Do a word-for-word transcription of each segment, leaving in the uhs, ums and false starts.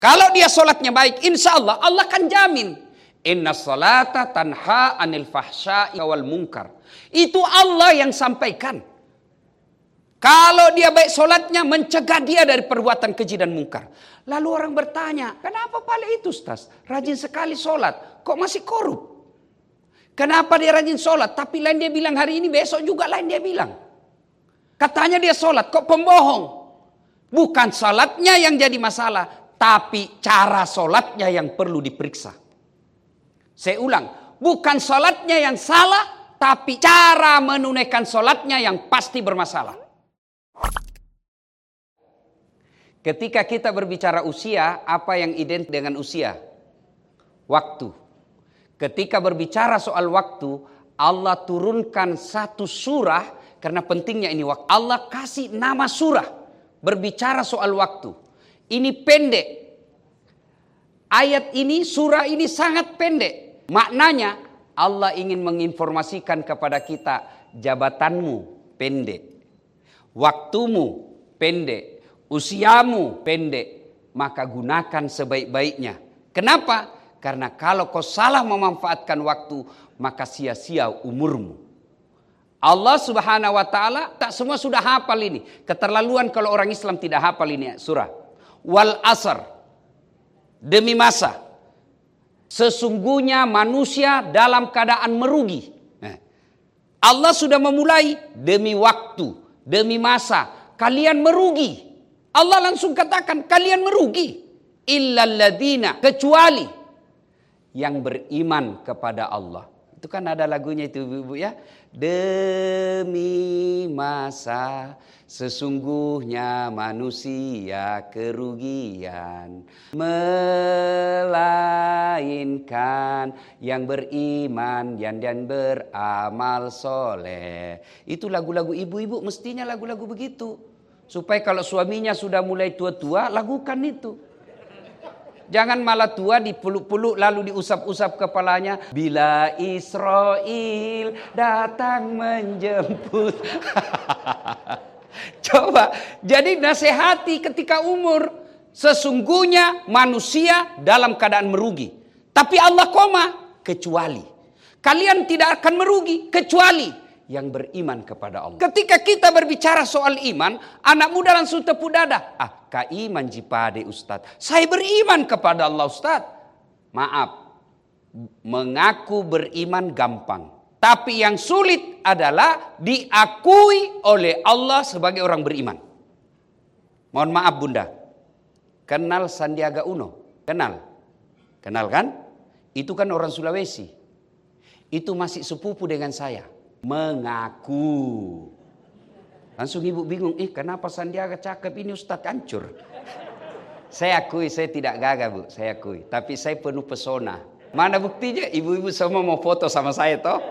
Kalau dia sholatnya baik, insya Allah, Allah akan jamin. Inna salata tanha anil fahsya'i wal munkar. Itu Allah yang sampaikan. Kalau dia baik sholatnya, mencegah dia dari perbuatan keji dan munkar. Lalu orang bertanya, kenapa paling itu Ustaz? Rajin sekali sholat, kok masih korup? Kenapa dia rajin sholat? Tapi lain dia bilang hari ini, besok juga lain dia bilang. Katanya dia sholat, kok pembohong? Bukan sholatnya yang jadi masalah, tapi cara sholatnya yang perlu diperiksa. Saya ulang, bukan sholatnya yang salah, tapi cara menunaikan sholatnya yang pasti bermasalah. Ketika kita berbicara usia, apa yang identik dengan usia? Waktu. Ketika berbicara soal waktu, Allah turunkan satu surah, karena pentingnya ini waktu. Allah kasih nama surah, berbicara soal waktu. Ini pendek. Ayat ini, surah ini sangat pendek. Maknanya, Allah ingin menginformasikan kepada kita, jabatanmu pendek, waktumu pendek, usiamu pendek, maka gunakan sebaik-baiknya. Kenapa? Karena kalau kau salah memanfaatkan waktu, maka sia-sia umurmu. Allah Subhanahu wa taala tak semua sudah hafal ini. Keterlaluan kalau orang Islam tidak hafal ini surah. Wal asr. Demi masa. Sesungguhnya manusia dalam keadaan merugi. Allah sudah memulai demi waktu, demi masa. Kalian merugi. Allah langsung katakan kalian merugi. Illal ladzina, kecuali yang beriman kepada Allah. Itu kan ada lagunya itu ibu-ibu ya. Demi masa sesungguhnya manusia kerugian, melainkan yang beriman yang dan beramal soleh. Itu lagu-lagu ibu-ibu, mestinya lagu-lagu begitu. Supaya kalau suaminya sudah mulai tua-tua, lakukan itu. Jangan malah tua dipeluk-peluk lalu diusap-usap kepalanya. Bila Israel datang menjemput. Coba, jadi nasihati ketika umur. Sesungguhnya manusia dalam keadaan merugi. Tapi Allah koma, kecuali. Kalian tidak akan merugi, kecuali yang beriman kepada Allah. Ketika kita berbicara soal iman, anak muda langsung tepuk dada. Ah, ka iman jipade Ustaz. Saya beriman kepada Allah Ustaz. Maaf, mengaku beriman gampang. Tapi yang sulit adalah diakui oleh Allah sebagai orang beriman. Mohon maaf Bunda, kenal Sandiaga Uno? Kenal? Kenal kan? Itu kan orang Sulawesi. Itu masih sepupu dengan saya. Mengaku. Langsung ibu bingung, eh kenapa Sandiaga cakep ini Ustadz hancur. Saya akui saya tidak gagah bu, saya akui. Tapi saya penuh pesona. Mana buktinya? Ibu-ibu semua mau foto sama saya toh.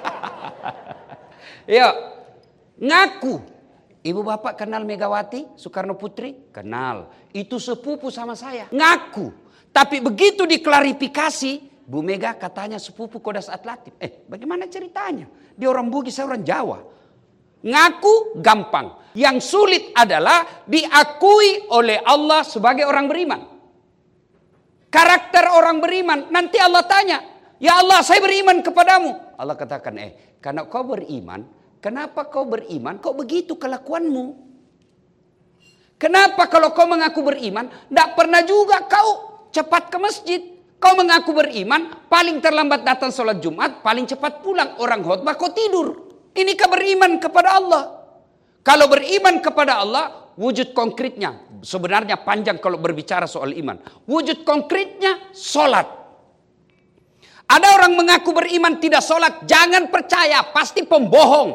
Yuk, ngaku. Ibu bapak kenal Megawati Soekarno Putri? Kenal. Itu sepupu sama saya. Ngaku. Tapi begitu diklarifikasi, Bu Mega katanya sepupu Kodas Atlatif. Eh, bagaimana ceritanya? Dia orang Bugis, saya orang Jawa. Ngaku gampang. Yang sulit adalah diakui oleh Allah sebagai orang beriman. Karakter orang beriman. Nanti Allah tanya, ya Allah saya beriman kepadamu. Allah katakan, eh karena kau beriman, kenapa kau beriman? Kok begitu kelakuanmu? Kenapa kalau kau mengaku beriman, tidak pernah juga kau cepat ke masjid? Kau mengaku beriman, paling terlambat datang sholat Jumat, paling cepat pulang. Orang khutbah kau tidur. Ini kau beriman kepada Allah. Kalau beriman kepada Allah, wujud konkretnya. Sebenarnya panjang kalau berbicara soal iman. Wujud konkretnya, sholat. Ada orang mengaku beriman tidak sholat, jangan percaya, pasti pembohong.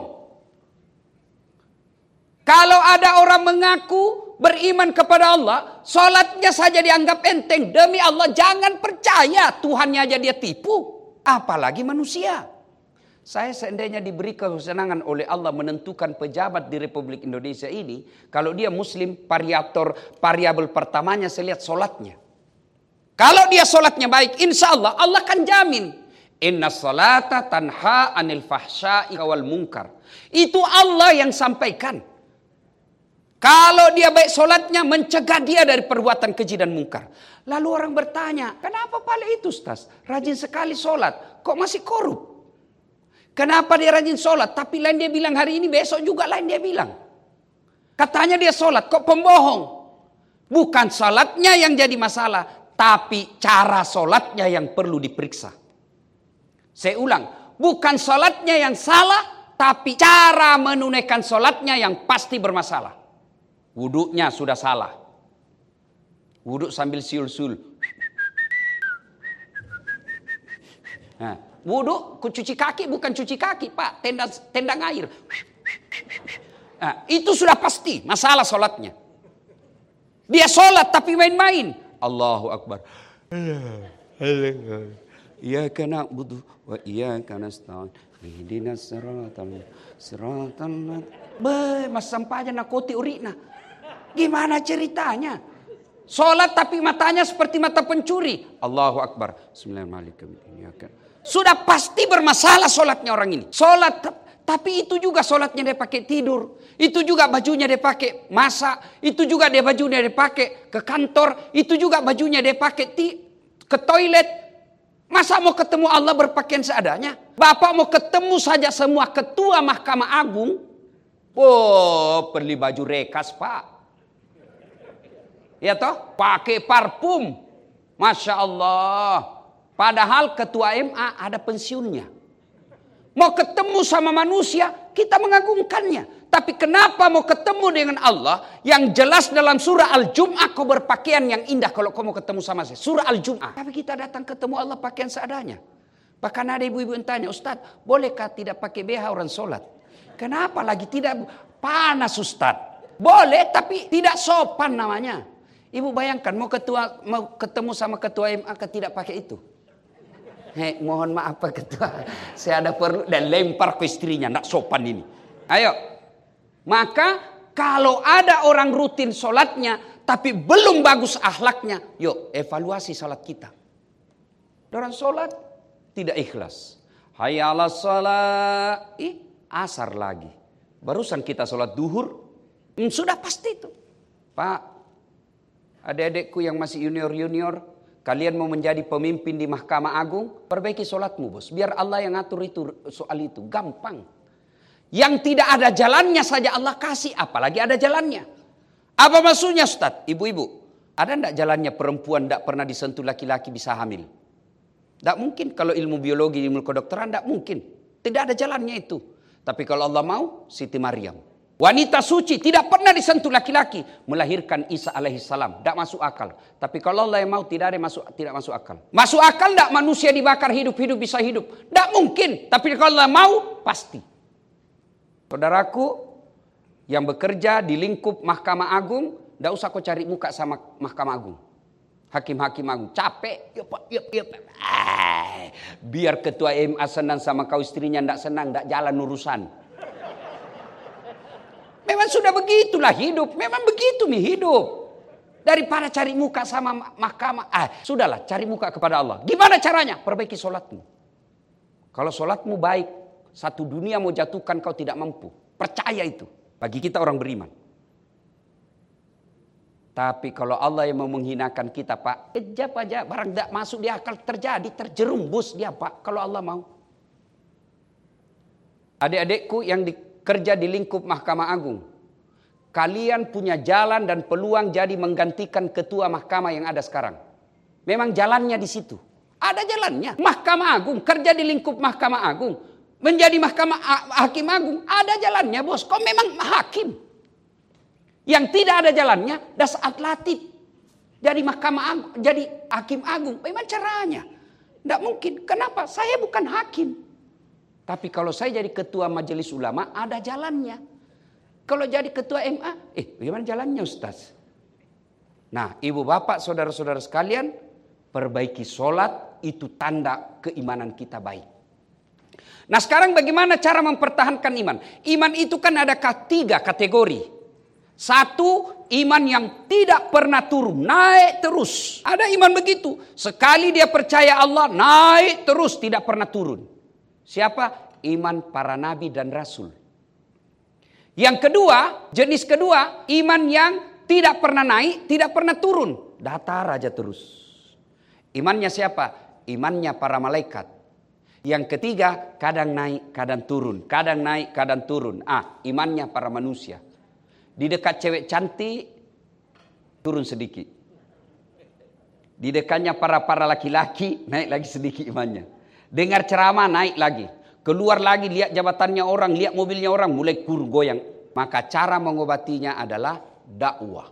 Kalau ada orang mengaku beriman kepada Allah, sholatnya saja dianggap enteng. Demi Allah jangan percaya, Tuhannya aja dia tipu. Apalagi manusia. Saya seandainya diberi kesenangan oleh Allah menentukan pejabat di Republik Indonesia ini. Kalau dia muslim, variator, variabel pertamanya saya lihat sholatnya. Kalau dia sholatnya baik, insya Allah, Allah akan jamin. Inna salata tanha anil fahsya'i wal munkar. Itu Allah yang sampaikan. Kalau dia baik sholatnya, mencegah dia dari perbuatan keji dan mungkar. Lalu orang bertanya, kenapa Pale itu Ustaz? Rajin sekali sholat, kok masih korup? Kenapa dia rajin sholat? Tapi lain dia bilang hari ini, besok juga lain dia bilang. Katanya dia sholat, kok pembohong? Bukan sholatnya yang jadi masalah, tapi cara sholatnya yang perlu diperiksa. Saya ulang, bukan sholatnya yang salah, tapi cara menunaikan sholatnya yang pasti bermasalah. Wuduknya sudah salah. Wuduk sambil siul-siul. Nah, wuduk cuci kaki bukan cuci kaki Pak, tenda tendang air. Nah, itu sudah pasti masalah sholatnya. Dia sholat tapi main-main. Allahu Akbar. Iyyaka na'budu wa iyyaka nasta'in. Ihdinas siratal siratal. Be, mas sampahnya nakoti urina. Gimana ceritanya? Sholat tapi matanya seperti mata pencuri. Allahu Akbar. Bismillahirrahmanirrahim. Sudah pasti bermasalah sholatnya orang ini. Sholat tapi itu juga sholatnya dia pakai tidur. Itu juga bajunya dia pakai masak. Itu juga dia bajunya dia pakai ke kantor. Itu juga bajunya dia pakai ti- ke toilet. Masa mau ketemu Allah berpakaian seadanya? Bapak mau ketemu saja semua ketua Mahkamah Agung. Oh, beli baju rekas Pak. Ya toh, pakai parfum. Masya Allah. Padahal ketua M A ada pensiunnya. Mau ketemu sama manusia, kita mengagungkannya. Tapi kenapa mau ketemu dengan Allah yang jelas dalam surah Al-Jum'ah kau berpakaian yang indah kalau kau mau ketemu sama saya. Surah Al-Jum'ah. Tapi kita datang ketemu Allah pakaian seadanya. Bahkan ada ibu-ibu yang tanya, Ustaz, bolehkah tidak pakai B H orang sholat? Kenapa lagi tidak panas Ustaz? Boleh tapi tidak sopan namanya. Ibu bayangkan mau ketua mau ketemu sama ketua M A tidak pakai itu. Hei, mohon maaf Pak Ketua, saya ada perlu dan lempar ke istrinya, nak sopan ini. Ayo, maka kalau ada orang rutin sholatnya tapi belum bagus akhlaknya, yuk evaluasi sholat kita. Orang sholat tidak ikhlas. Hayya 'alas shalah, ih asar lagi. Barusan kita sholat duhur, hmm, sudah pasti itu. Pak, adik-adikku yang masih junior-junior, kalian mau menjadi pemimpin di Mahkamah Agung, perbaiki sholatmu bos. Biar Allah yang ngatur itu soal itu, gampang. Yang tidak ada jalannya saja Allah kasih, apalagi ada jalannya. Apa maksudnya Ustaz? Ibu-ibu, ada enggak jalannya perempuan enggak pernah disentuh laki-laki bisa hamil? Enggak mungkin. Kalau ilmu biologi, ilmu kedokteran enggak mungkin. Tidak ada jalannya itu. Tapi kalau Allah mau, Siti Maryam. Wanita suci tidak pernah disentuh laki-laki, melahirkan Isa alaihissalam, tidak masuk akal. Tapi kalau Allah yang mau tidak ada masuk tidak masuk akal. Masuk akal tidak manusia dibakar hidup-hidup bisa hidup? Tidak mungkin. Tapi kalau Allah mau pasti. Saudaraku yang bekerja di lingkup Mahkamah Agung, tidak usah kau cari muka sama Mahkamah Agung. Hakim-hakim Agung capek, yep, yep, yep. Ah, biar ketua M A senang sama kau istrinya tidak senang, tidak jalan urusan. Memang sudah begitulah hidup. Memang begitu nih hidup. Daripada cari muka sama mahkamah. Ah, sudahlah cari muka kepada Allah. Gimana caranya? Perbaiki sholatmu. Kalau sholatmu baik, satu dunia mau jatuhkan kau tidak mampu. Percaya itu. Bagi kita orang beriman. Tapi kalau Allah yang mau menghinakan kita Pak, kejap aja. Barang tidak masuk di akal terjadi. Terjerumbus dia Pak. Kalau Allah mau. Adik-adikku yang di kerja di lingkup Mahkamah Agung. Kalian punya jalan dan peluang jadi menggantikan ketua mahkamah yang ada sekarang. Memang jalannya di situ. Ada jalannya. Mahkamah Agung, kerja di lingkup Mahkamah Agung. Menjadi mahkamah hakim agung. Ada jalannya bos. Kau memang hakim. Yang tidak ada jalannya, das atlatif. Jadi mahkamah agung, jadi hakim agung. Memang caranya. Tidak mungkin. Kenapa? Saya bukan hakim. Tapi kalau saya jadi ketua majelis ulama, ada jalannya. Kalau jadi ketua M A, eh bagaimana jalannya Ustaz? Nah, ibu bapak, saudara-saudara sekalian, perbaiki sholat, itu tanda keimanan kita baik. Nah sekarang bagaimana cara mempertahankan iman? Iman itu kan ada tiga kategori. Satu, iman yang tidak pernah turun, naik terus. Ada iman begitu, sekali dia percaya Allah, naik terus, tidak pernah turun. Siapa? Iman para nabi dan rasul. Yang kedua, jenis kedua, iman yang tidak pernah naik, tidak pernah turun. Datar aja terus. Imannya siapa? Imannya para malaikat. Yang ketiga, kadang naik, kadang turun. Kadang naik, kadang turun. Ah, imannya para manusia. Di dekat cewek cantik, turun sedikit. Di dekatnya para-para laki-laki, naik lagi sedikit imannya. Dengar ceramah, naik lagi. Keluar lagi, lihat jabatannya orang, lihat mobilnya orang, mulai kur goyang. Maka cara mengobatinya adalah dakwah.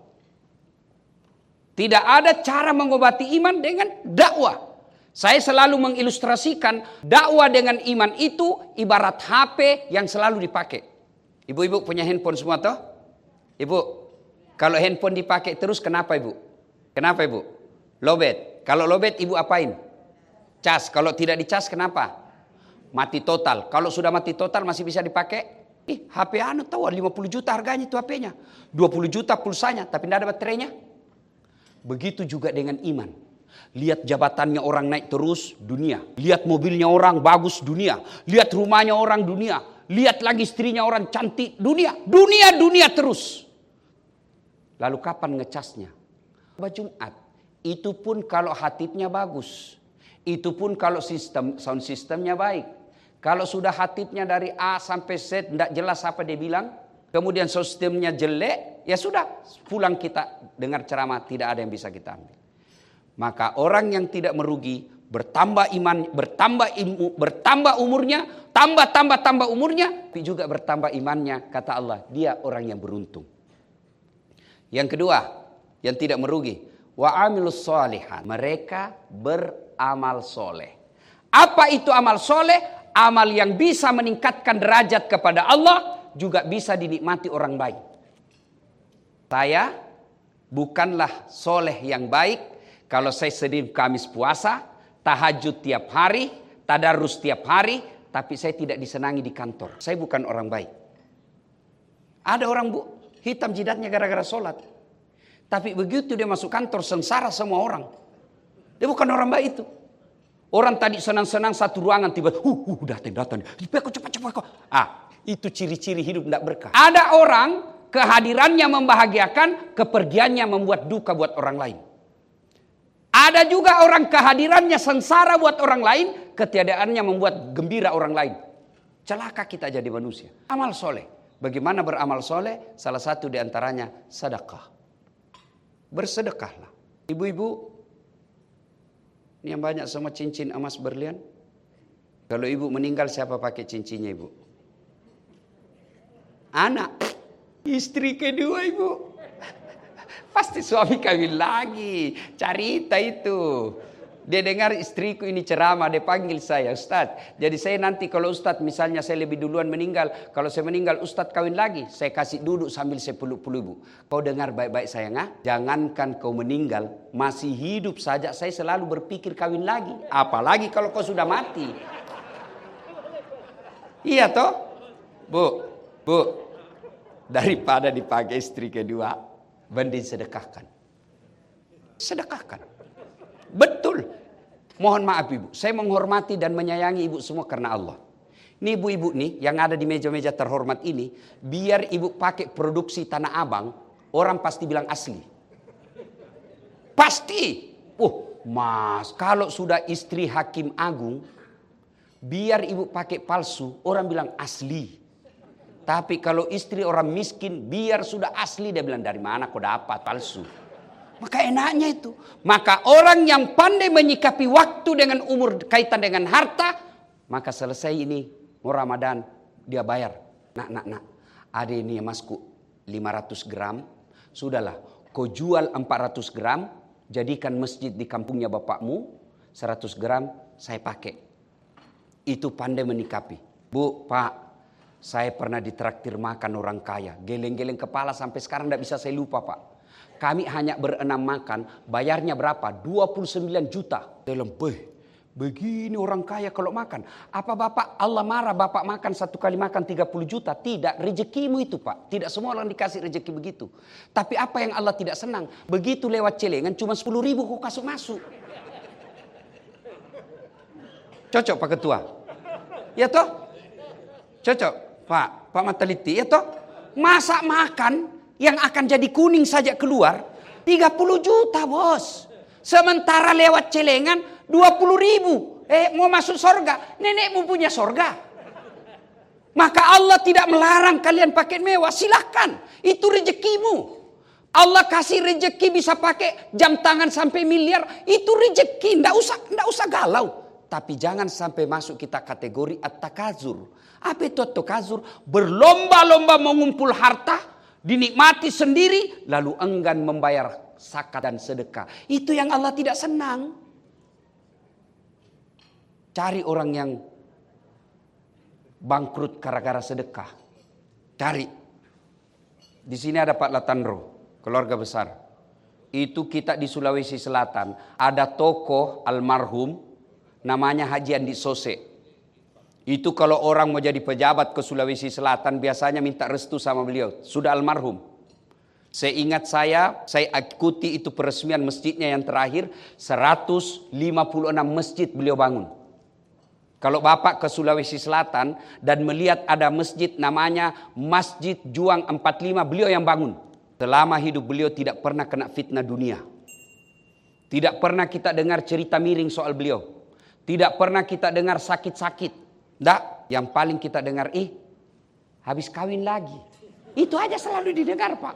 Tidak ada cara mengobati iman dengan dakwah. Saya selalu mengilustrasikan dakwah dengan iman itu ibarat H P yang selalu dipakai. Ibu-ibu punya handphone semua toh? Ibu, kalau handphone dipakai terus kenapa ibu? Kenapa ibu? Lowbat. Kalau lowbat ibu apain? Cas. Kalau tidak dicas kenapa? Mati total. Kalau sudah mati total masih bisa dipakai? Ih, H P anu tahu lima puluh juta harganya itu H P-nya. dua puluh juta pulsanya tapi tidak ada baterainya. Begitu juga dengan iman. Lihat jabatannya orang naik terus, dunia. Lihat mobilnya orang bagus, dunia. Lihat rumahnya orang, dunia. Lihat lagi istrinya orang cantik, dunia. Dunia, dunia terus. Lalu kapan ngecasnya? Khutbah Jumat. Itu pun kalau hatibnya bagus. Itu pun kalau sistem sound sistemnya baik. Kalau sudah hatibnya dari A sampai Z tidak jelas apa dia bilang, kemudian sistemnya jelek, ya sudah pulang kita dengar ceramah tidak ada yang bisa kita ambil. Maka orang yang tidak merugi bertambah iman, bertambah ilmu, bertambah umurnya, tambah tambah tambah umurnya, tapi juga bertambah imannya. Kata Allah, dia orang yang beruntung. Yang kedua, yang tidak merugi, wa amilus sholihan, mereka beramal soleh. Apa itu amal soleh? Amal yang bisa meningkatkan derajat kepada Allah juga bisa dinikmati orang baik. Saya bukanlah soleh yang baik kalau saya Senin Kamis puasa, tahajud tiap hari, tadarus tiap hari, tapi saya tidak disenangi di kantor. Saya bukan orang baik. Ada orang bu, hitam jidatnya gara-gara sholat. Tapi begitu dia masuk kantor sengsara semua orang. Dia bukan orang baik itu. Orang tadi senang-senang satu ruangan tiba-tiba, uh, uh, datang-datang. Cepat-cepat. Ah, itu ciri-ciri hidup tidak berkah. Ada orang kehadirannya membahagiakan, kepergiannya membuat duka buat orang lain. Ada juga orang kehadirannya sengsara buat orang lain, ketiadaannya membuat gembira orang lain. Celaka kita jadi manusia. Amal soleh. Bagaimana beramal soleh? Salah satu diantaranya sedekah. Bersedekahlah. Ibu-ibu, ini yang banyak semua cincin emas berlian. Kalau ibu meninggal siapa pakai cincinnya ibu? Anak. Istri kedua ibu. Pasti suami kawin lagi. Cerita itu. Dia dengar istriku ini ceramah. Dia panggil saya. Ustadz. Jadi saya nanti kalau Ustadz misalnya saya lebih duluan meninggal. Kalau saya meninggal Ustadz kawin lagi. Saya kasih duduk sambil saya peluk-peluk ibu. Kau dengar baik-baik sayang. Ha? Jangankan kau meninggal. Masih hidup saja saya selalu berpikir kawin lagi. Apalagi kalau kau sudah mati. Iya toh? Bu. Bu. Daripada dipakai istri kedua. Banding sedekahkan. Sedekahkan. Betul. Mohon maaf ibu. Saya menghormati dan menyayangi ibu semua karena Allah. Ini ibu-ibu nih yang ada di meja-meja terhormat ini. Biar ibu pakai produksi Tanah Abang. Orang pasti bilang asli. Pasti. Oh mas. Kalau sudah istri Hakim Agung. Biar ibu pakai palsu. Orang bilang asli. Tapi kalau istri orang miskin. Biar sudah asli. Dia bilang dari mana kau dapat palsu. Maka enaknya itu. Maka orang yang pandai menyikapi waktu dengan umur kaitan dengan harta. Maka selesai ini mau Ramadan. Dia bayar. Nak, nak, nak. Ada ini emasku lima ratus gram. Sudahlah. Kau jual empat ratus gram. Jadikan masjid di kampungnya bapakmu. seratus gram saya pakai. Itu pandai menyikapi. Bu, Pak. Saya pernah ditraktir makan orang kaya. Geleng-geleng kepala sampai sekarang tidak bisa saya lupa Pak. Kami hanya berenam makan, bayarnya berapa? dua puluh sembilan juta. Dalam, begini orang kaya kalau makan. Apa Bapak Allah marah Bapak makan satu kali makan tiga puluh juta? Tidak, rezekimu itu Pak. Tidak semua orang dikasih rezeki begitu. Tapi apa yang Allah tidak senang? Begitu lewat celengan cuma sepuluh ribu kok kasih masuk. Cocok Pak Ketua? Ya toh? Cocok Pak, Pak Mataliti, ya toh? Masa makan yang akan jadi kuning saja keluar tiga puluh juta bos. Sementara lewat celengan dua puluh ribu. Eh mau masuk sorga. Nenekmu punya sorga. Maka Allah tidak melarang kalian pakai mewah. Silahkan. Itu rezekimu. Allah kasih rezeki bisa pakai jam tangan sampai miliar. Itu rezeki. Nggak usah, nggak usah galau. Tapi jangan sampai masuk kita kategori at-takazur. Apa itu at-takazur? Berlomba-lomba mengumpul harta. Dinikmati sendiri. Lalu enggan membayar zakat dan sedekah. Itu yang Allah tidak senang. Cari orang yang bangkrut gara-gara sedekah. Cari. Di sini ada Pak Latandro, keluarga besar. Itu kita di Sulawesi Selatan. Ada tokoh almarhum namanya Haji Andi Sose. Itu kalau orang mau jadi pejabat ke Sulawesi Selatan biasanya minta restu sama beliau. Sudah almarhum. Saya ingat saya, saya ikuti itu peresmian masjidnya yang terakhir. seratus lima puluh enam masjid beliau bangun. Kalau Bapak ke Sulawesi Selatan dan melihat ada masjid namanya Masjid Juang empat puluh lima, beliau yang bangun. Selama hidup beliau tidak pernah kena fitnah dunia. Tidak pernah kita dengar cerita miring soal beliau. Tidak pernah kita dengar sakit-sakit. Tidak, yang paling kita dengar, eh habis kawin lagi. Itu aja selalu didengar Pak.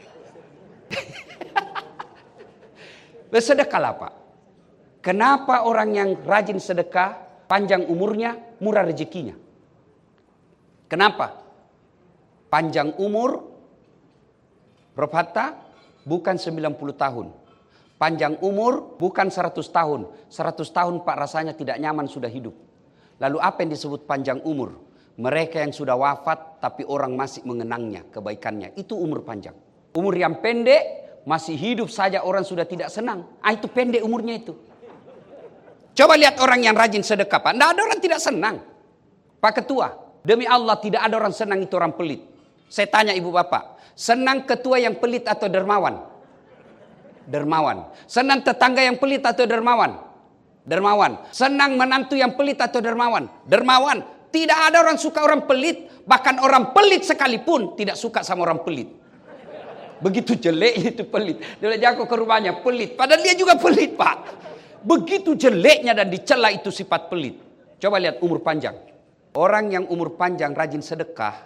Bersedekahlah Pak. Kenapa orang yang rajin sedekah panjang umurnya, murah rezekinya? Kenapa? Panjang umur, Prof Hatta, bukan sembilan puluh tahun. Panjang umur bukan seratus tahun. seratus tahun Pak rasanya tidak nyaman sudah hidup. Lalu apa yang disebut panjang umur? Mereka yang sudah wafat tapi orang masih mengenangnya, kebaikannya. Itu umur panjang. Umur yang pendek, masih hidup saja orang sudah tidak senang. Ah itu pendek umurnya itu. Coba lihat orang yang rajin sedekah Pak. Tidak ada orang tidak senang. Pak Ketua, demi Allah tidak ada orang senang itu orang pelit. Saya tanya ibu bapak, senang ketua yang pelit atau dermawan? Dermawan. Senang tetangga yang pelit atau dermawan? Dermawan. Senang menantu yang pelit atau dermawan? Dermawan. Tidak ada orang suka orang pelit. Bahkan orang pelit sekalipun tidak suka sama orang pelit. Begitu jelek itu pelit. Dia jago ke rumahnya pelit. Padahal dia juga pelit Pak. Begitu jeleknya dan dicela itu sifat pelit. Coba lihat umur panjang. Orang yang umur panjang rajin sedekah.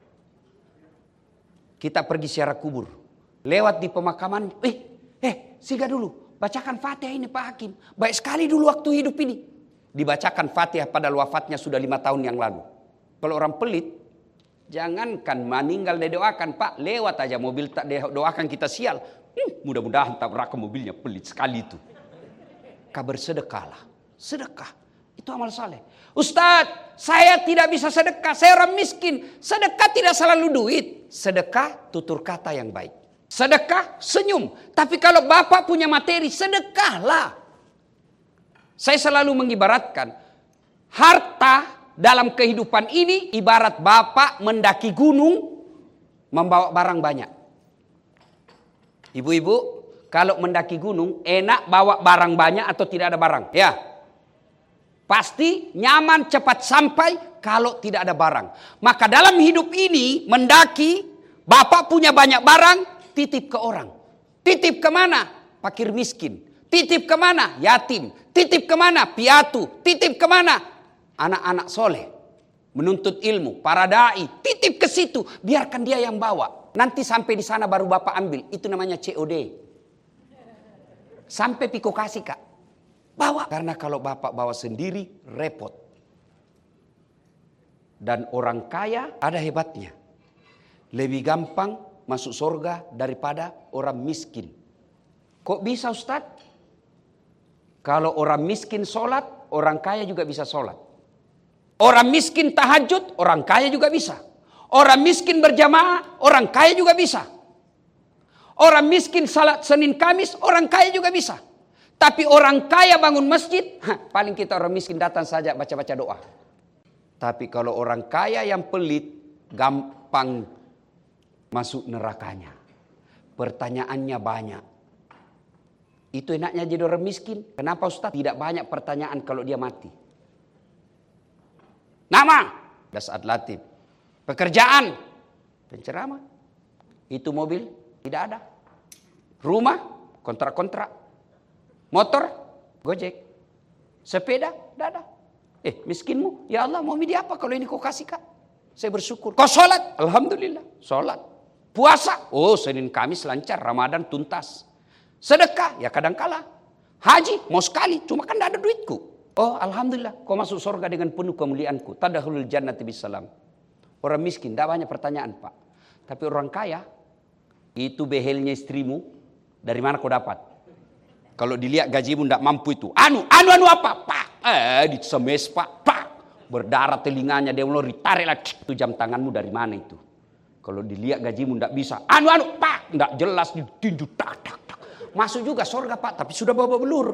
Kita pergi ziarah kubur. Lewat di pemakaman. Eh, eh, singgah dulu. Bacakan Fatihah ini Pak Hakim. Baik sekali dulu waktu hidup ini. Dibacakan Fatihah padahal wafatnya sudah lima tahun yang lalu. Kalau orang pelit. Jangankan meninggal didoakan Pak. Lewat aja mobil tak doakan kita sial. Hmm, mudah-mudahan tabrak mobilnya pelit sekali itu. Kabar sedekahlah. Sedekah. Itu amal saleh. Ustadz, saya tidak bisa sedekah. Saya orang miskin. Sedekah tidak selalu duit. Sedekah tutur kata yang baik. Sedekah senyum. Tapi kalau Bapak punya materi, sedekahlah. Saya selalu mengibaratkan. Harta dalam kehidupan ini ibarat Bapak mendaki gunung. Membawa barang banyak. Ibu-ibu. Kalau mendaki gunung, enak bawa barang banyak atau tidak ada barang? Ya. Pasti nyaman cepat sampai kalau tidak ada barang. Maka dalam hidup ini, mendaki, Bapak punya banyak barang, titip ke orang. Titip kemana? Fakir miskin. Titip kemana? Yatim. Titip kemana? Piatu. Titip kemana? Anak-anak soleh. Menuntut ilmu. Para da'i. Titip ke situ. Biarkan dia yang bawa. Nanti sampai di sana baru Bapak ambil. Itu namanya C O D. Sampai piko kasih Kak. Bawa. Karena kalau Bapak bawa sendiri repot. Dan orang kaya ada hebatnya. Lebih gampang masuk surga daripada orang miskin. Kok bisa Ustadz? Kalau orang miskin sholat, orang kaya juga bisa sholat. Orang miskin tahajud, orang kaya juga bisa. Orang miskin berjamaah, orang kaya juga bisa. Orang miskin salat Senin Kamis, orang kaya juga bisa. Tapi orang kaya bangun masjid, ha, paling kita orang miskin datang saja baca-baca doa. Tapi kalau orang kaya yang pelit, gampang masuk nerakanya. Pertanyaannya banyak. Itu enaknya jadi orang miskin. Kenapa Ustaz? Tidak banyak pertanyaan kalau dia mati. Nama, Dasat Latif. Pekerjaan, penceramah. Itu mobil, tidak ada. Rumah, kontrak-kontrak. Motor, Gojek. Sepeda, tidak ada. Eh, miskinmu, ya Allah mau midi apa kalau ini kau kasih Kak? Saya bersyukur. Kau sholat? Alhamdulillah, sholat. Puasa? Oh, Senin Kamis lancar, Ramadan tuntas. Sedekah? Ya kadang-kala. Haji? Mau sekali, cuma kan tidak ada duitku. Oh, Alhamdulillah, kau masuk surga dengan penuh kemuliaanku. Tadkhulul jannati bisalam. Orang miskin, tidak banyak pertanyaan Pak. Tapi orang kaya, itu behelnya istrimu, dari mana kau dapat? Kalau dilihat gajimu tidak mampu itu. Anu, anu, anu apa? Pak, eh, disemes Pak, Pak. Berdarah telinganya, dia mulai ditarik lah. Itu jam tanganmu dari mana itu? Kalau dilihat gajimu tidak bisa. Anu, anu, Pak, tidak jelas, ditinju, tak, tak, tak. Masuk juga surga Pak, tapi sudah bawa belur.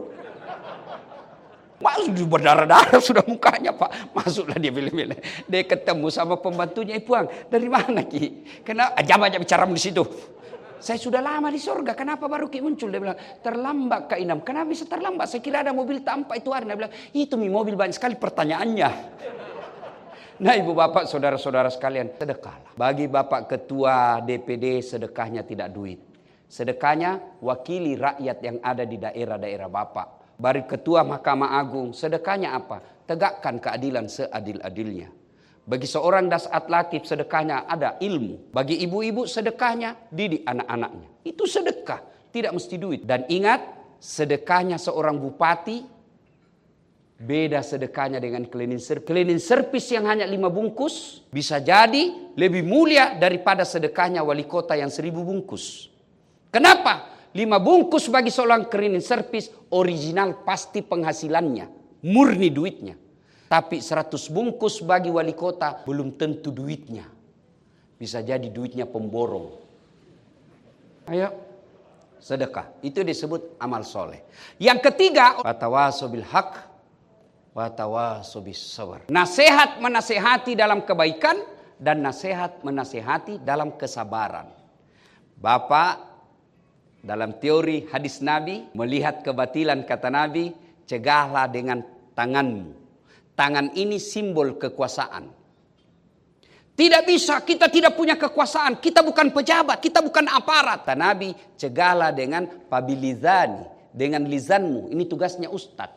Masuk berdarah-darah sudah mukanya Pak. Masuklah dia pilih-pilih. Dia ketemu sama pembantunya, Ibu Ang, dari mana Ki? Kenapa? Ajak-ajak bicaramu di situ. Saya sudah lama di surga, kenapa baru Ki muncul? Dia bilang, terlambat Kak Inam. Kenapa bisa terlambat? Saya kira ada mobil tampak itu hari. Dia bilang, itu mi mobil banyak sekali pertanyaannya. Nah ibu bapak saudara-saudara sekalian, sedekahlah. Bagi bapak ketua D P D sedekahnya tidak duit. Sedekahnya wakili rakyat yang ada di daerah-daerah bapak. Bagi ketua Mahkamah Agung, sedekahnya apa? Tegakkan keadilan seadil-adilnya. Bagi seorang dasat latif sedekahnya ada ilmu. Bagi ibu-ibu sedekahnya didik anak-anaknya. Itu sedekah, tidak mesti duit. Dan ingat, sedekahnya seorang bupati beda sedekahnya dengan cleaning service. Cleaning service yang hanya lima bungkus bisa jadi lebih mulia daripada sedekahnya wali kota yang seribu bungkus. Kenapa? Lima bungkus bagi seorang cleaning service original pasti penghasilannya, murni duitnya. Tapi seratus bungkus bagi wali kota belum tentu duitnya. Bisa jadi duitnya pemborong. Ayo, sedekah. Itu disebut amal soleh. Yang ketiga, watawaso bil haq, watawaso bis sabar. Nasihat menasehati dalam kebaikan dan nasihat menasehati dalam kesabaran. Bapak dalam teori hadis Nabi, melihat kebatilan kata Nabi, cegahlah dengan tanganmu. Tangan ini simbol kekuasaan. Tidak bisa, kita tidak punya kekuasaan. Kita bukan pejabat, kita bukan aparat. Kata Nabi, cegahlah dengan pabilizani, dengan lisanmu. Ini tugasnya ustadz.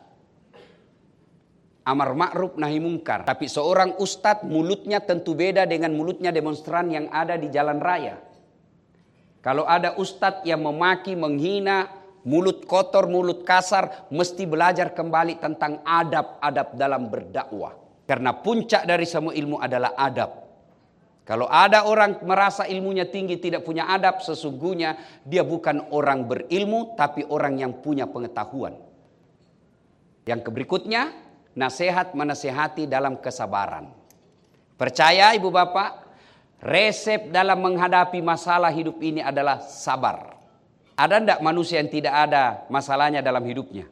Amar ma'ruf nahi mungkar. Tapi seorang ustadz mulutnya tentu beda dengan mulutnya demonstran yang ada di jalan raya. Kalau ada ustadz yang memaki, menghina, mulut kotor, mulut kasar, mesti belajar kembali tentang adab-adab dalam berdakwah. Karena puncak dari semua ilmu adalah adab. Kalau ada orang merasa ilmunya tinggi tidak punya adab, sesungguhnya dia bukan orang berilmu, tapi orang yang punya pengetahuan. Yang berikutnya, nasihat menasehati dalam kesabaran. Percaya ibu bapak, resep dalam menghadapi masalah hidup ini adalah sabar. Ada enggak manusia yang tidak ada masalahnya dalam hidupnya?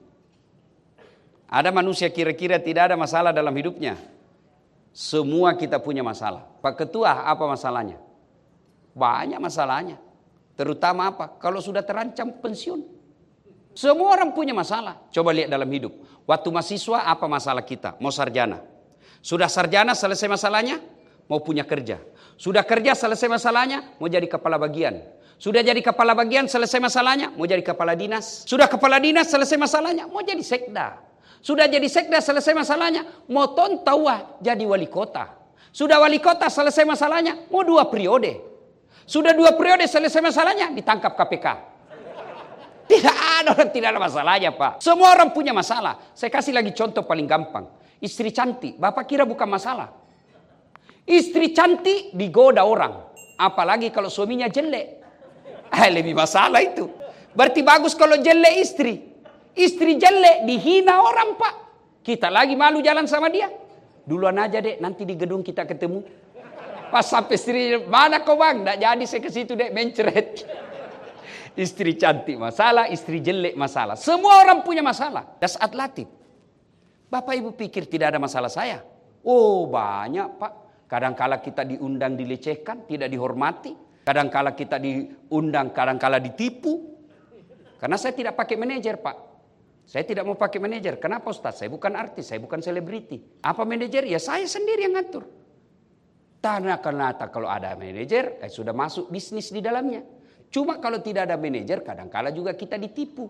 Ada manusia kira-kira tidak ada masalah dalam hidupnya? Semua kita punya masalah. Pak Ketua, apa masalahnya? Banyak masalahnya. Terutama apa? Kalau sudah terancam pensiun. Semua orang punya masalah. Coba lihat dalam hidup. Waktu mahasiswa, apa masalah kita? Mau sarjana. Sudah sarjana, selesai masalahnya? Mau punya kerja. Sudah kerja, selesai masalahnya? Mau jadi kepala bagian. Sudah jadi kepala bagian, selesai masalahnya? Mau jadi kepala dinas. Sudah kepala dinas, selesai masalahnya? Mau jadi sekda. Sudah jadi sekda, selesai masalahnya? Mau tontawa jadi wali kota. Sudah wali kota, selesai masalahnya? Mau dua periode. Sudah dua periode, selesai masalahnya? Ditangkap K P K. Tidak ada orang tidak ada masalahnya Pak. Semua orang punya masalah. Saya kasih lagi contoh paling gampang. Istri cantik, Bapak kira bukan masalah. Istri cantik digoda orang. Apalagi kalau suaminya jelek. Eh, lebih masalah itu. Berarti bagus kalau jelek istri. Istri jelek dihina orang Pak. Kita lagi malu jalan sama dia. Duluan aja dek, nanti di gedung kita ketemu. Pas sampai istri, mana kau bang? Nggak jadi saya ke situ dek, mencret. Istri cantik masalah, istri jelek masalah. Semua orang punya masalah. Dasat latif. Bapak ibu pikir tidak ada masalah saya? Oh banyak Pak. Kadangkala kita diundang dilecehkan, tidak dihormati. Kadangkala kita diundang, kadangkala ditipu. Karena saya tidak pakai manajer Pak. Saya tidak mau pakai manajer. Kenapa Ustaz? Saya bukan artis, saya bukan selebriti. Apa manajer? Ya saya sendiri yang ngatur. Karena kalau ada manajer, eh, sudah masuk bisnis di dalamnya. Cuma kalau tidak ada manajer, kadangkala juga kita ditipu.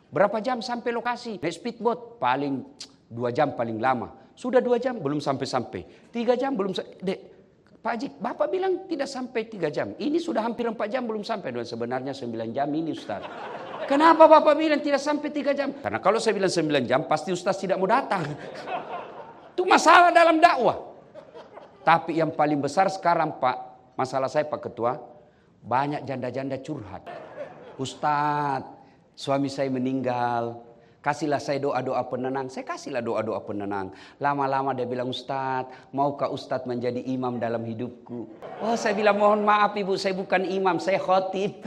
Berapa jam sampai lokasi? Naik speedboat paling dua jam paling lama. Sudah dua jam belum sampai-sampai. Tiga jam belum sampai. Dek, Pak Haji, Bapak bilang tidak sampai tiga jam. Ini sudah hampir empat jam belum sampai. Dan sebenarnya sembilan jam ini Ustaz. Kenapa Bapak bilang tidak sampai tiga jam? Karena kalau saya bilang sembilan jam pasti Ustaz tidak mau datang. Itu masalah dalam dakwah. Tapi yang paling besar sekarang Pak, masalah saya Pak Ketua, banyak janda-janda curhat. Ustaz, suami saya meninggal, kasihlah saya doa-doa penenang. Saya kasihlah doa-doa penenang. Lama-lama dia bilang, Ustaz, maukah Ustaz menjadi imam dalam hidupku? Oh, saya bilang, mohon maaf Ibu, saya bukan imam, saya khotib.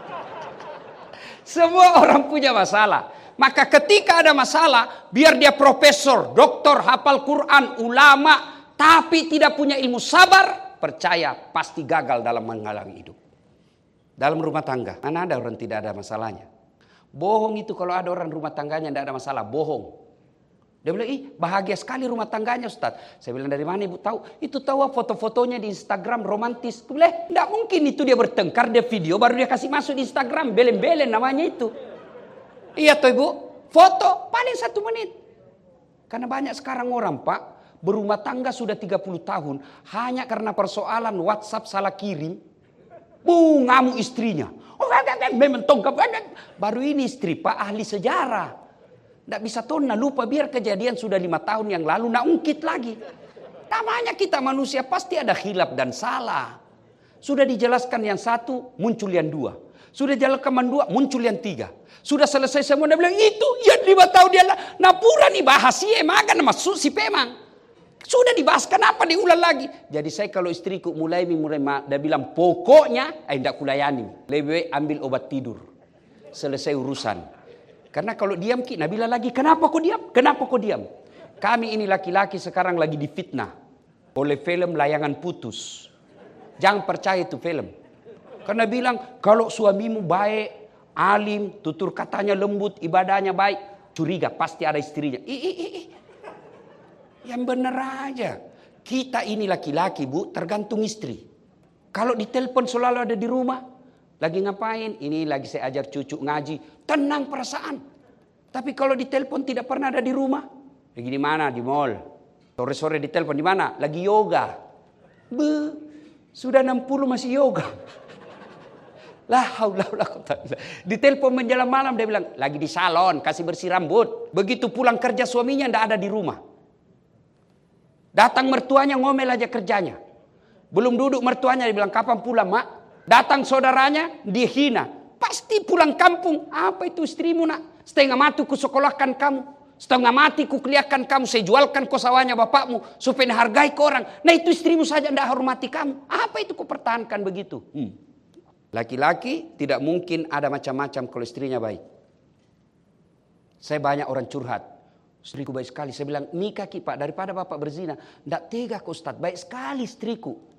Semua orang punya masalah. Maka ketika ada masalah, biar dia profesor, doktor, hafal Quran, ulama, tapi tidak punya ilmu sabar, percaya pasti gagal dalam menghalangi hidup. Dalam rumah tangga, mana ada orang tidak ada masalahnya. Bohong itu kalau ada orang rumah tangganya tidak ada masalah, bohong. Dia bilang, ih bahagia sekali rumah tangganya Ustaz. Saya bilang, dari mana Ibu tahu? Itu tahu foto-fotonya di Instagram romantis. Aku bilang, tidak mungkin itu dia bertengkar, dia video baru dia kasih masuk di Instagram. Belen-belen namanya itu. Iya toh Ibu, foto paling satu menit. Karena banyak sekarang orang Pak, berumah tangga sudah tiga puluh tahun. Hanya karena persoalan WhatsApp salah kirim. Bu, ngamuk istrinya. Oh, memang tongkap. Baru ini istri Pak ahli sejarah. Tidak bisa tahu, nah lupa biar kejadian sudah lima tahun yang lalu, nak ungkit lagi. Namanya kita manusia pasti ada khilaf dan salah. Sudah dijelaskan yang satu, muncul yang dua. Sudah dijelaskan yang dua, muncul yang tiga. Sudah selesai semua, dia bilang itu, ya lima tahun dia lah. Nah pura nih bahas ya, makan nama susi pemang. Sudah dibahas, kenapa diulang lagi? Jadi saya kalau istriku mulai mulai dia bilang pokoknya, eh tidak kulayani. Lebih ambil obat tidur. Selesai urusan. Karena kalau diam Ki, Nabila lagi, kenapa kau diam? Kenapa kau diam? Kami ini laki-laki sekarang lagi difitnah oleh film Layangan Putus. Jangan percaya itu film. Karena bilang, kalau suamimu baik, alim, tutur katanya lembut, ibadahnya baik, curiga, pasti ada istrinya. Ih, ih, ih. Yang benar aja. Kita ini laki-laki Bu, tergantung istri. Kalau ditelepon selalu ada di rumah. Lagi ngapain? Ini lagi saya ajar cucu ngaji. Tenang perasaan. Tapi kalau ditelepon tidak pernah ada di rumah. Lagi di mana? Di mall. Sore-sore ditelepon di mana? Lagi yoga. Be, sudah enam puluh masih yoga. Lah haula wala quwata illa billah. Ditelepon menjelang malam dia bilang lagi di salon kasih bersih rambut. Begitu pulang kerja suaminya tidak ada di rumah. Datang mertuanya ngomel aja kerjanya. Belum duduk mertuanya dia bilang kapan pulang mak? Datang saudaranya dihina. Pasti pulang kampung. Apa itu istrimu nak? Setengah mati ku sekolahkan kamu. Setengah mati ku kuliahkan kamu. Saya jualkan kau sawahnya bapakmu. Supaya hargai ke orang. Nah itu istrimu saja tidak hormati kamu. Apa itu ku pertahankan begitu? Hmm. Laki-laki tidak mungkin ada macam-macam kalau istrinya baik. Saya banyak orang curhat. Istriku baik sekali. Saya bilang nikah Ki Pak. Daripada bapak berzina. Tidak tega kok Ustaz. Baik sekali istriku.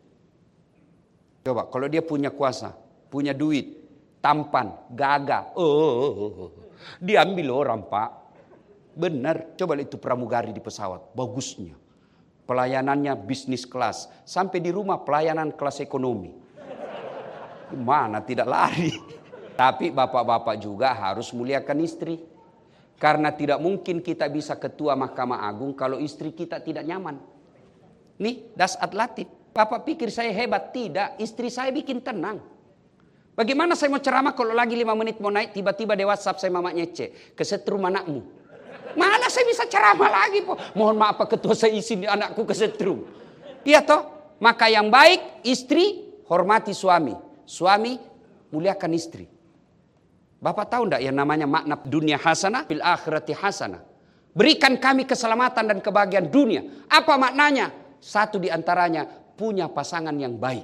Coba kalau dia punya kuasa, punya duit, tampan, gagah, oh, diambil orang Pak. Benar, coba itu pramugari di pesawat, bagusnya. Pelayanannya bisnis kelas, sampai di rumah pelayanan kelas ekonomi. Mana tidak lari. Tapi bapak-bapak juga harus muliakan istri. Karena tidak mungkin kita bisa ketua Mahkamah Agung kalau istri kita tidak nyaman. Nih, das atlatif. Bapak pikir saya hebat? Tidak, istri saya bikin tenang. Bagaimana saya mau ceramah kalau lagi lima menit mau naik, tiba-tiba di WhatsApp saya mamanya cek, kesetrum anakmu. Mana saya bisa ceramah lagi? Po? Mohon maaf Pak Ketua, saya izin anakku kesetrum. Iya toh? Maka yang baik, istri hormati suami. Suami muliakan istri. Bapak tahu enggak yang namanya makna dunia hasanah, bil akhirati hasanah. Berikan kami keselamatan dan kebahagiaan dunia. Apa maknanya? Satu di antaranya, punya pasangan yang baik.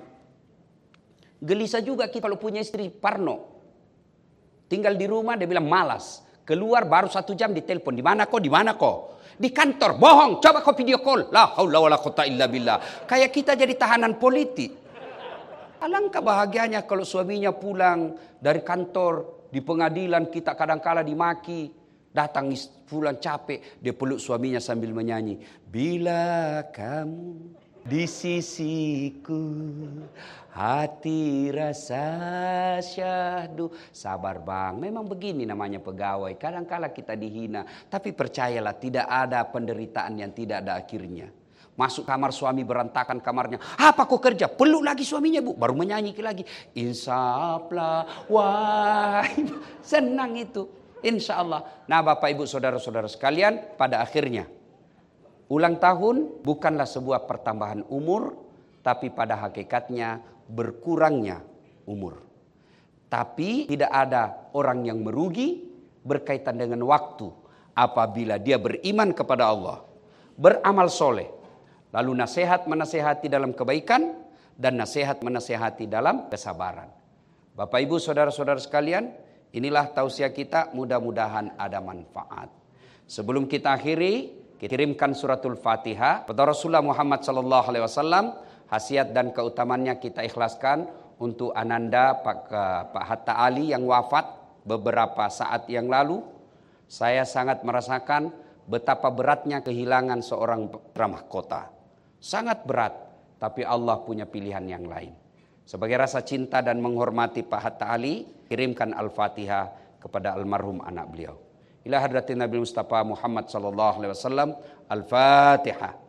Gelisah juga kita kalau punya istri parno. Tinggal di rumah dia bilang malas. Keluar baru satu jam ditelepon. Di mana kok? Di mana kok? Di kantor. Bohong. Coba kau video call. La haula wala quwata illa billah. Kayak kita jadi tahanan politik. Alangkah bahagianya kalau suaminya pulang dari kantor. Di pengadilan kita kadang-kala dimaki. Datang pulang capek. Dia peluk suaminya sambil menyanyi. Bila kamu di sisiku, hati rasa syahdu. Sabar bang, memang begini namanya pegawai. Kadang-kala kita dihina, tapi percayalah tidak ada penderitaan yang tidak ada akhirnya. Masuk kamar suami berantakan kamarnya. Apa kau kerja? Peluk lagi suaminya bu. Baru menyanyi lagi. Insaplah wahai. Senang itu. Insya Allah. Nah bapak ibu saudara-saudara sekalian. Pada akhirnya. Ulang tahun bukanlah sebuah pertambahan umur. Tapi pada hakikatnya berkurangnya umur. Tapi tidak ada orang yang merugi berkaitan dengan waktu. Apabila dia beriman kepada Allah. Beramal soleh. Lalu nasihat menasehati dalam kebaikan dan nasihat menasehati dalam kesabaran. Bapak ibu saudara-saudara sekalian, inilah tausiah kita, mudah-mudahan ada manfaat. Sebelum kita akhiri, kirimkan suratul Fatihah kepada Rasulullah Muhammad sallallahu alaihi wasallam. Khasiat dan keutamannya kita ikhlaskan untuk Ananda Pak, Pak Hatta Ali yang wafat beberapa saat yang lalu. Saya sangat merasakan betapa beratnya kehilangan seorang ramah kota. Sangat berat, tapi Allah punya pilihan yang lain. Sebagai rasa cinta dan menghormati Pak Hatta Ali, kirimkan Al-Fatihah kepada almarhum anak beliau. Ila hadratin Nabi Mustafa Muhammad sallallahu alaihi wasallam. Al-Fatihah.